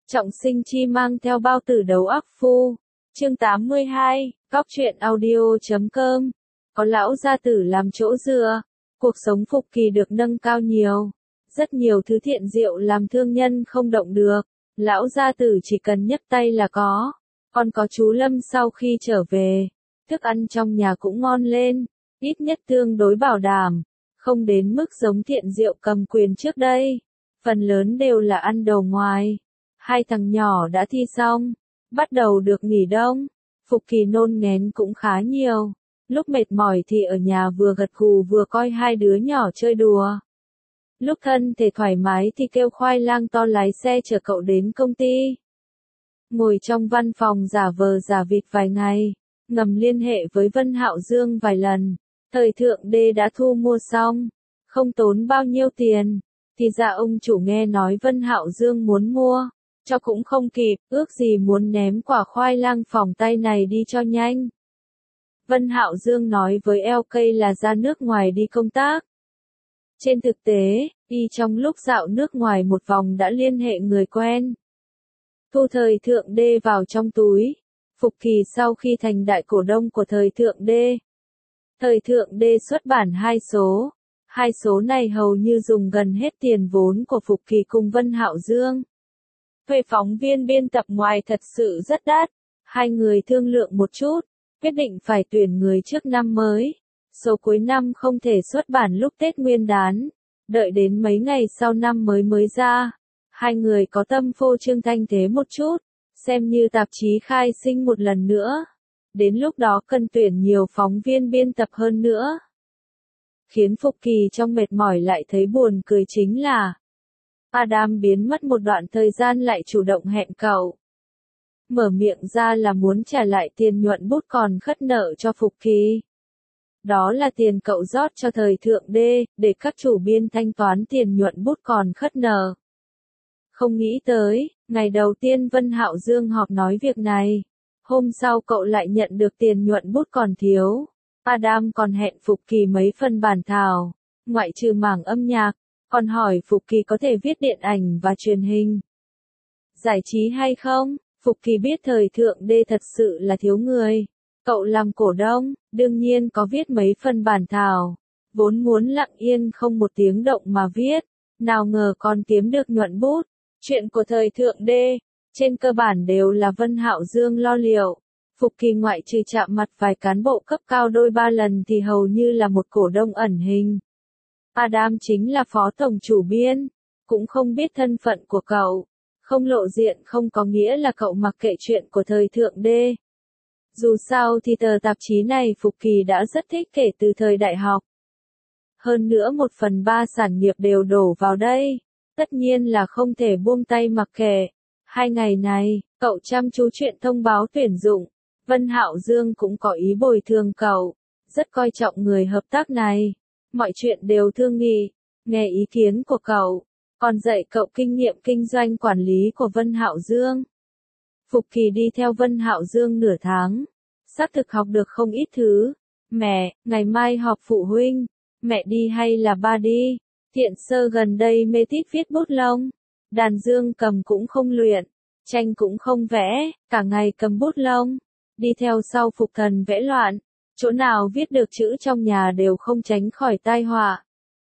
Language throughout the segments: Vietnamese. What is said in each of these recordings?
Trọng Sinh Chi mang theo bao tử đấu ác phu. Chương 82, Góc truyện audio.com. Có lão gia tử làm chỗ dựa, cuộc sống Phục Kỳ được nâng cao nhiều. Rất nhiều thứ thiện diệu làm thương nhân không động được, lão gia tử chỉ cần nhấc tay là có. Còn có chú Lâm sau khi trở về, thức ăn trong nhà cũng ngon lên, ít nhất tương đối bảo đảm, không đến mức giống thiện diệu cầm quyền trước đây. Phần lớn đều là ăn đồ ngoài. Hai thằng nhỏ đã thi xong, bắt đầu được nghỉ đông. Phục Kỳ nôn nghén cũng khá nhiều. Lúc mệt mỏi thì ở nhà vừa gật gù vừa coi hai đứa nhỏ chơi đùa. Lúc thân thể thoải mái thì kêu Khoai Lang to lái xe chở cậu đến công ty. Ngồi trong văn phòng giả vờ giả vịt vài ngày, ngầm liên hệ với Vân Hạo Dương vài lần. Thời thượng đê đã thu mua xong, không tốn bao nhiêu tiền. Thì ra ông chủ nghe nói Vân Hạo Dương muốn mua, cho cũng không kịp, ước gì muốn ném quả khoai lang phòng tay này đi cho nhanh. Vân Hạo Dương nói với LK là ra nước ngoài đi công tác. Trên thực tế, y trong lúc dạo nước ngoài một vòng đã liên hệ người quen. Thu thời thượng đê vào trong túi. Phục Kỳ sau khi thành đại cổ đông của thời thượng đê. Thời thượng đê xuất bản 2 số. 2 số này hầu như dùng gần hết tiền vốn của Phục Kỳ cùng Vân Hạo Dương. Thuê phóng viên biên tập ngoài thật sự rất đắt. Hai người thương lượng một chút, quyết định phải tuyển người trước năm mới. Số cuối năm không thể xuất bản lúc Tết Nguyên đán, đợi đến mấy ngày sau năm mới ra. Hai người có tâm phô trương thanh thế một chút, xem như tạp chí khai sinh một lần nữa. Đến lúc đó cần tuyển nhiều phóng viên biên tập hơn nữa. Khiến Phục Kỳ trong mệt mỏi lại thấy buồn cười chính là Adam biến mất một đoạn thời gian lại chủ động hẹn cậu. Mở miệng ra là muốn trả lại tiền nhuận bút còn khất nợ cho Phục Kỳ. Đó là tiền cậu rót cho thời thượng đê, để các chủ biên thanh toán tiền nhuận bút còn khất nợ. Không nghĩ tới, ngày đầu tiên Vân Hạo Dương họp nói việc này. Hôm sau cậu lại nhận được tiền nhuận bút còn thiếu. Adam còn hẹn Phục Kỳ mấy phần bản thảo, ngoại trừ mảng âm nhạc, còn hỏi Phục Kỳ có thể viết điện ảnh và truyền hình. Giải trí hay không? Phục Kỳ biết thời thượng đê thật sự là thiếu người. Cậu làm cổ đông, đương nhiên có viết mấy phần bản thảo. Vốn muốn lặng yên không một tiếng động mà viết, nào ngờ còn kiếm được nhuận bút. Chuyện của thời thượng đê, trên cơ bản đều là Vân Hạo Dương lo liệu. Phục Kỳ ngoại trừ chạm mặt vài cán bộ cấp cao đôi ba lần thì hầu như là một cổ đông ẩn hình. Adam chính là phó tổng chủ biên, cũng không biết thân phận của cậu. Không lộ diện không có nghĩa là cậu mặc kệ chuyện của thời thượng đê. Dù sao thì tờ tạp chí này Phục Kỳ đã rất thích kể từ thời đại học. Hơn nữa 1/3 sản nghiệp đều đổ vào đây. Tất nhiên là không thể buông tay mặc kệ. 2 ngày này, cậu chăm chú chuyện thông báo tuyển dụng. Vân Hạo Dương cũng có ý bồi thường cậu. Rất coi trọng người hợp tác này. Mọi chuyện đều thương nghị, nghe ý kiến của cậu. Còn dạy cậu kinh nghiệm kinh doanh quản lý của Vân Hạo Dương. Phục Kỳ đi theo Vân Hạo Dương nửa tháng. Xác thực học được không ít thứ. Mẹ, ngày mai họp phụ huynh. Mẹ đi hay là ba đi? Thiện Sơ gần đây mê tít viết bút lông. Đàn dương cầm cũng không luyện. Tranh cũng không vẽ, cả ngày cầm bút lông. Đi theo sau Phục Thần vẽ loạn. Chỗ nào viết được chữ trong nhà đều không tránh khỏi tai họa.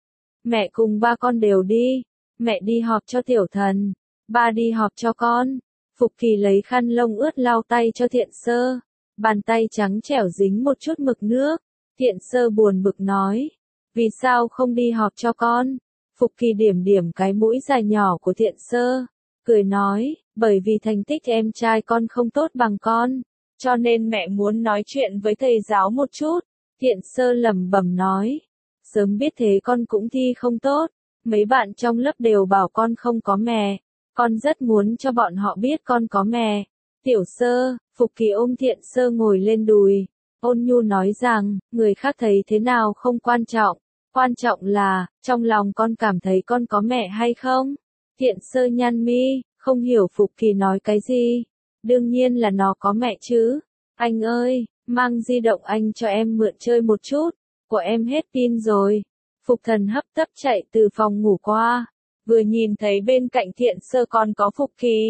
Mẹ cùng ba con đều đi. Mẹ đi họp cho Tiểu Thần. Ba đi họp cho con. Phục Kỳ lấy khăn lông ướt lau tay cho Thiện Sơ. Bàn tay trắng trẻo dính một chút mực nước. Thiện Sơ buồn bực nói. Vì sao không đi họp cho con? Phục Kỳ điểm điểm cái mũi dài nhỏ của Thiện Sơ. Cười nói, bởi vì thành tích em trai con không tốt bằng con. Cho nên mẹ muốn nói chuyện với thầy giáo một chút. Thiện Sơ lẩm bẩm nói. Sớm biết thế con cũng thi không tốt. Mấy bạn trong lớp đều bảo con không có mẹ. Con rất muốn cho bọn họ biết con có mẹ. Tiểu Sơ, Phục Kỳ ôm Thiện Sơ ngồi lên đùi. Ôn nhu nói rằng, người khác thấy thế nào không quan trọng. Quan trọng là, trong lòng con cảm thấy con có mẹ hay không? Thiện Sơ nhăn mi, không hiểu Phục Kỳ nói cái gì. Đương nhiên là nó có mẹ chứ. Anh ơi, mang di động anh cho em mượn chơi một chút. Của em hết pin rồi. Phục Thần hấp tấp chạy từ phòng ngủ qua. Vừa nhìn thấy bên cạnh Thiện Sơ còn có Phục Kỳ.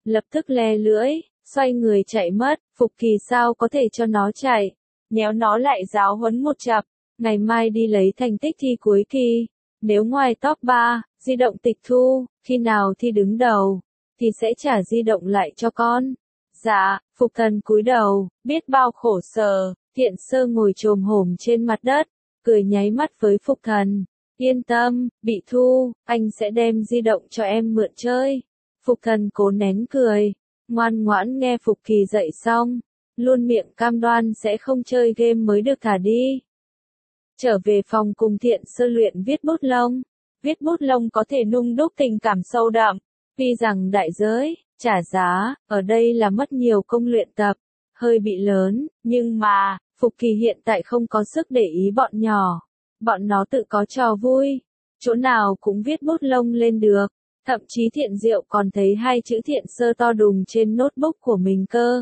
lập tức le lưỡi, xoay người chạy mất. Phục Kỳ sao có thể cho nó chạy, nhéo nó lại giáo huấn một chặp, ngày mai đi lấy thành tích thi cuối kỳ, nếu ngoài top 3, di động tịch thu, khi nào thi đứng đầu, thì sẽ trả di động lại cho con. Dạ, Phục Thần cúi đầu, biết bao khổ sở. Thiện Sơ ngồi chồm hổm trên mặt đất, cười nháy mắt với Phục Thần. Yên tâm, bị thu, anh sẽ đem di động cho em mượn chơi. Phục Thần cố nén cười, ngoan ngoãn nghe Phục Kỳ dạy xong, luôn miệng cam đoan sẽ không chơi game mới được thả đi. Trở về phòng cùng Thiện Sơ luyện viết bút lông. Viết bút lông có thể nung đúc tình cảm sâu đậm, tuy rằng đại giới, trả giá, ở đây là mất nhiều công luyện tập, hơi bị lớn, nhưng mà, Phục Kỳ hiện tại không có sức để ý bọn nhỏ. Bọn nó tự có trò vui, chỗ nào cũng viết bút lông lên được, thậm chí Thiện Diệu còn thấy hai chữ Thiện Sơ to đùng trên notebook của mình cơ.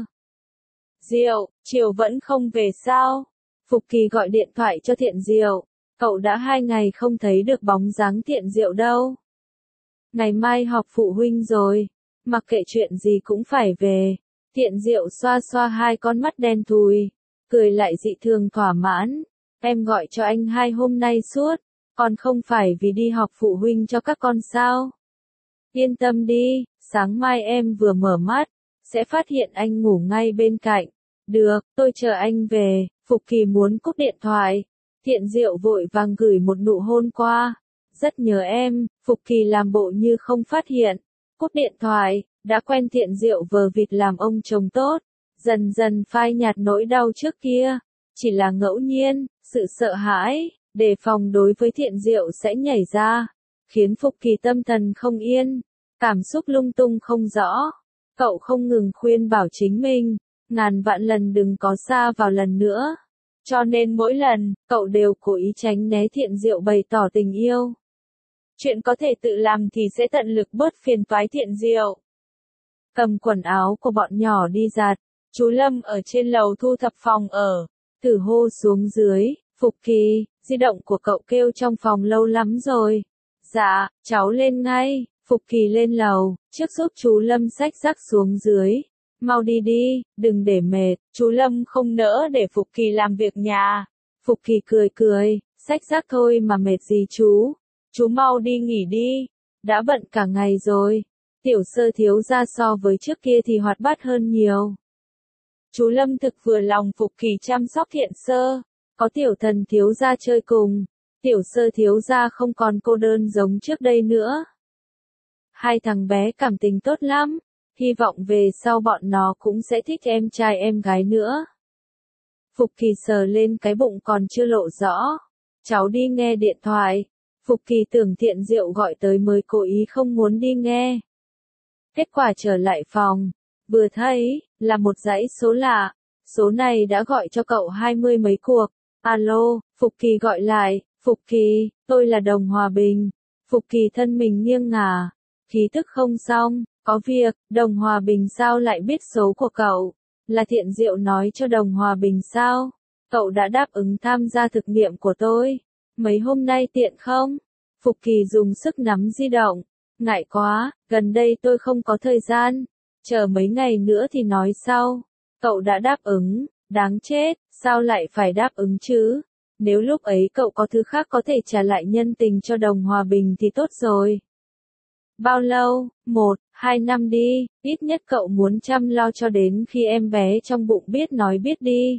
Diệu, chiều vẫn không về sao? Phục Kỳ gọi điện thoại cho Thiện Diệu, cậu đã 2 ngày không thấy được bóng dáng Thiện Diệu đâu. Ngày mai họp phụ huynh rồi, mặc kệ chuyện gì cũng phải về. Thiện Diệu xoa xoa hai con mắt đen thùi, cười lại dị thường thỏa mãn. Em gọi cho anh 2 hôm nay suốt, còn không phải vì đi họp phụ huynh cho các con sao? Yên tâm đi, sáng mai em vừa mở mắt, sẽ phát hiện anh ngủ ngay bên cạnh. Được, tôi chờ anh về. Phục Kỳ muốn cúp điện thoại. Thiện Diệu vội vàng gửi một nụ hôn qua. Rất nhớ em. Phục Kỳ làm bộ như không phát hiện. Cúp điện thoại, đã quen Thiện Diệu vờ vịt làm ông chồng tốt, dần dần phai nhạt nỗi đau trước kia. Chỉ là ngẫu nhiên, sự sợ hãi, đề phòng đối với Thiện Diệu sẽ nhảy ra, khiến Phục Kỳ tâm thần không yên, cảm xúc lung tung không rõ. Cậu không ngừng khuyên bảo chính mình, ngàn vạn lần đừng có sa vào lần nữa. Cho nên mỗi lần, cậu đều cố ý tránh né Thiện Diệu bày tỏ tình yêu. Chuyện có thể tự làm thì sẽ tận lực bớt phiền toái Thiện Diệu. Cầm quần áo của bọn nhỏ đi giặt, chú Lâm ở trên lầu thu thập phòng ở, thử hô xuống dưới, Phục Kỳ, di động của cậu kêu trong phòng lâu lắm rồi. Dạ, cháu lên ngay. Phục Kỳ lên lầu, trước giúp chú Lâm xách rác xuống dưới. Mau đi đi, đừng để mệt. Chú Lâm không nỡ để Phục Kỳ làm việc nhà. Phục Kỳ cười cười, xách rác thôi mà mệt gì chú. Chú mau đi nghỉ đi, đã bận cả ngày rồi. Tiểu Sơ thiếu gia so với trước kia thì hoạt bát hơn nhiều. Chú Lâm thực vừa lòng Phục Kỳ chăm sóc Thiện Sơ, có tiểu thần thiếu gia chơi cùng. Tiểu Sơ thiếu gia không còn cô đơn giống trước đây nữa. Hai thằng bé cảm tình tốt lắm, hy vọng về sau bọn nó cũng sẽ thích em trai em gái nữa. Phục Kỳ sờ lên cái bụng còn chưa lộ rõ. Cháu đi nghe điện thoại. Phục Kỳ tưởng Thiện Diệu gọi tới mới cố ý không muốn đi nghe. Kết quả trở lại phòng, vừa thấy, là một dãy số lạ. Số này đã gọi cho cậu 20 mấy cuộc. Alo, Phục Kỳ gọi lại, Phục Kỳ, tôi là Đồng Hòa Bình. Phục Kỳ thân mình nghiêng ngả, khí thức không xong, có việc. Đồng Hòa Bình sao lại biết số của cậu? Là Thiện Diệu nói cho Đồng Hòa Bình sao? Cậu đã đáp ứng tham gia thực nghiệm của tôi. Mấy hôm nay tiện không? Phục Kỳ dùng sức nắm di động. Ngại quá, gần đây tôi không có thời gian. Chờ mấy ngày nữa thì nói sau. Cậu đã đáp ứng, đáng chết, sao lại phải đáp ứng chứ? Nếu lúc ấy cậu có thứ khác có thể trả lại nhân tình cho Đồng Hòa Bình thì tốt rồi. Bao lâu? 1, 2 năm đi, ít nhất cậu muốn chăm lo cho đến khi em bé trong bụng biết nói biết đi.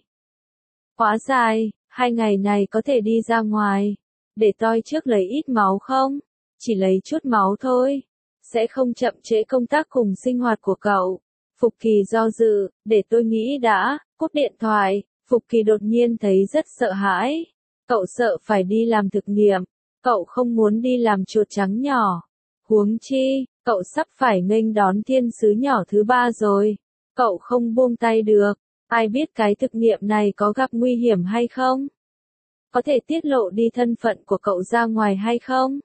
Quá dài, 2 ngày này có thể đi ra ngoài, để tôi trước lấy ít máu không? Chỉ lấy chút máu thôi, sẽ không chậm trễ công tác cùng sinh hoạt của cậu. Phục Kỳ do dự, để tôi nghĩ đã. Cúp điện thoại, Phục Kỳ đột nhiên thấy rất sợ hãi. Cậu sợ phải đi làm thực nghiệm, cậu không muốn đi làm chuột trắng nhỏ. Huống chi, cậu sắp phải nghênh đón thiên sứ nhỏ thứ 3 rồi. Cậu không buông tay được, ai biết cái thực nghiệm này có gặp nguy hiểm hay không? Có thể tiết lộ đi thân phận của cậu ra ngoài hay không?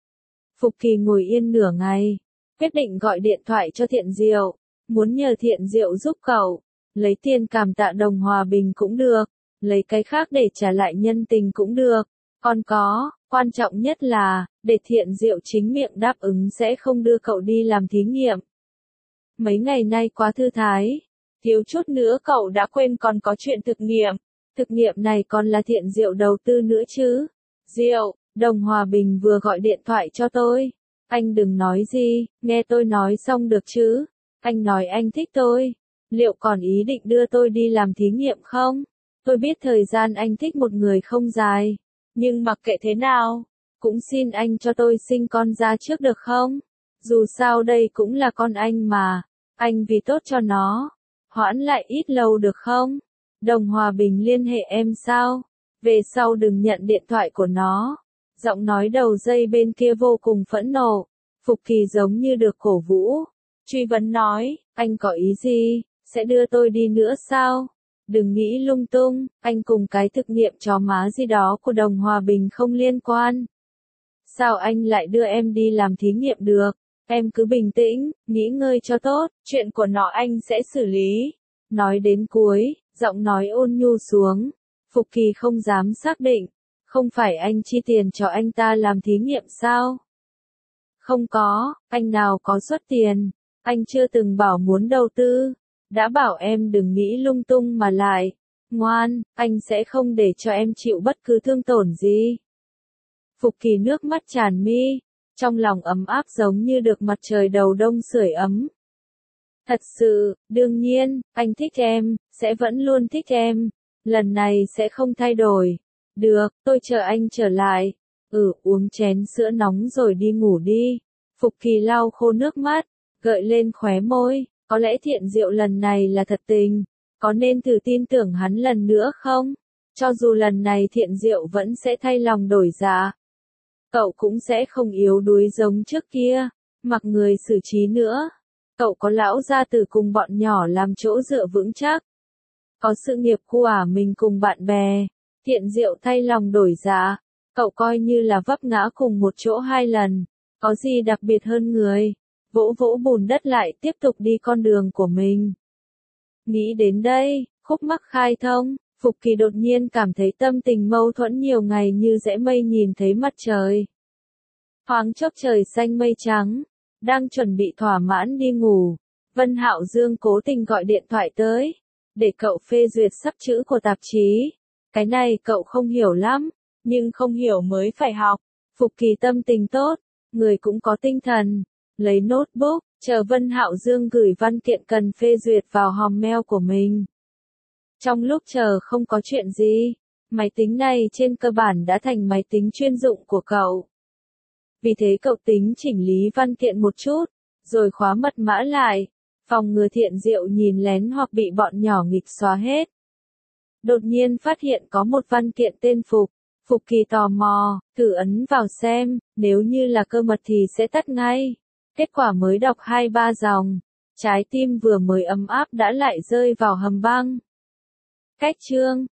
Phục Kỳ ngồi yên nửa ngày, quyết định gọi điện thoại cho Thiện Diệu, muốn nhờ Thiện Diệu giúp cậu, lấy tiền cảm tạ Đồng Hòa Bình cũng được, lấy cái khác để trả lại nhân tình cũng được, còn có, quan trọng nhất là, để Thiện Diệu chính miệng đáp ứng sẽ không đưa cậu đi làm thí nghiệm. Mấy ngày nay quá thư thái. Thiếu chút nữa cậu đã quên còn có chuyện thực nghiệm. Thực nghiệm này còn là Thiện Diệu đầu tư nữa chứ. Diệu, Đồng Hòa Bình vừa gọi điện thoại cho tôi. Anh đừng nói gì, nghe tôi nói xong được chứ. Anh nói anh thích tôi. Liệu còn ý định đưa tôi đi làm thí nghiệm không? Tôi biết thời gian anh thích một người không dài. Nhưng mặc kệ thế nào, cũng xin anh cho tôi sinh con ra trước được không? Dù sao đây cũng là con anh mà. Anh vì tốt cho nó. Hoãn lại ít lâu được không? Đồng Hòa Bình liên hệ em sao? Về sau đừng nhận điện thoại của nó. Giọng nói đầu dây bên kia vô cùng phẫn nộ. Phục Kỳ giống như được cổ vũ. Truy vấn nói, anh có ý gì? Sẽ đưa tôi đi nữa sao? Đừng nghĩ lung tung, anh cùng cái thực nghiệm chó má gì đó của Đồng Hòa Bình không liên quan. Sao anh lại đưa em đi làm thí nghiệm được? Em cứ bình tĩnh, nghỉ ngơi cho tốt, chuyện của nó anh sẽ xử lý. Nói đến cuối, giọng nói ôn nhu xuống. Phục Kỳ không dám xác định. Không phải anh chi tiền cho anh ta làm thí nghiệm sao? Không có, anh nào có xuất tiền. Anh chưa từng bảo muốn đầu tư. Đã bảo em đừng nghĩ lung tung mà lại. Ngoan, anh sẽ không để cho em chịu bất cứ thương tổn gì. Phục Kỳ nước mắt tràn mi. Trong lòng ấm áp giống như được mặt trời đầu đông sưởi ấm. Thật sự, đương nhiên, anh thích em, sẽ vẫn luôn thích em. Lần này sẽ không thay đổi. Được, tôi chờ anh trở lại. Uống chén sữa nóng rồi đi ngủ đi. Phục Kỳ lau khô nước mắt, gợi lên khóe môi. Có lẽ Thiện Diệu lần này là thật tình. Có nên thử tin tưởng hắn lần nữa không? Cho dù lần này Thiện Diệu vẫn sẽ thay lòng đổi dạ. Cậu cũng sẽ không yếu đuối giống trước kia. Mặc người xử trí nữa. Cậu có lão gia tử cùng bọn nhỏ làm chỗ dựa vững chắc. Có sự nghiệp của mình cùng bạn bè. Thiện Diệu thay lòng đổi dạ. Cậu coi như là vấp ngã cùng một chỗ 2 lần. Có gì đặc biệt hơn người. Vỗ vỗ bùn đất lại tiếp tục đi con đường của mình. Nghĩ đến đây, khúc mắc khai thông, Phục Kỳ đột nhiên cảm thấy tâm tình mâu thuẫn nhiều ngày như rẽ mây nhìn thấy mặt trời. Thoáng chốc trời xanh mây trắng, đang chuẩn bị thỏa mãn đi ngủ. Vân Hạo Dương cố tình gọi điện thoại tới, để cậu phê duyệt sắp chữ của tạp chí. Cái này cậu không hiểu lắm, nhưng không hiểu mới phải học. Phục Kỳ tâm tình tốt, người cũng có tinh thần. Lấy notebook, chờ Vân Hạo Dương gửi văn kiện cần phê duyệt vào hòm mail của mình. Trong lúc chờ không có chuyện gì, máy tính này trên cơ bản đã thành máy tính chuyên dụng của cậu. Vì thế cậu tính chỉnh lý văn kiện một chút, rồi khóa mật mã lại, phòng ngừa Thiện Diệu nhìn lén hoặc bị bọn nhỏ nghịch xóa hết. Đột nhiên phát hiện có một văn kiện tên Phục. Phục Kỳ tò mò, thử ấn vào xem, nếu như là cơ mật thì sẽ tắt ngay. Kết quả mới đọc 2-3 dòng, trái tim vừa mới ấm áp đã lại rơi vào hầm băng. Cách chương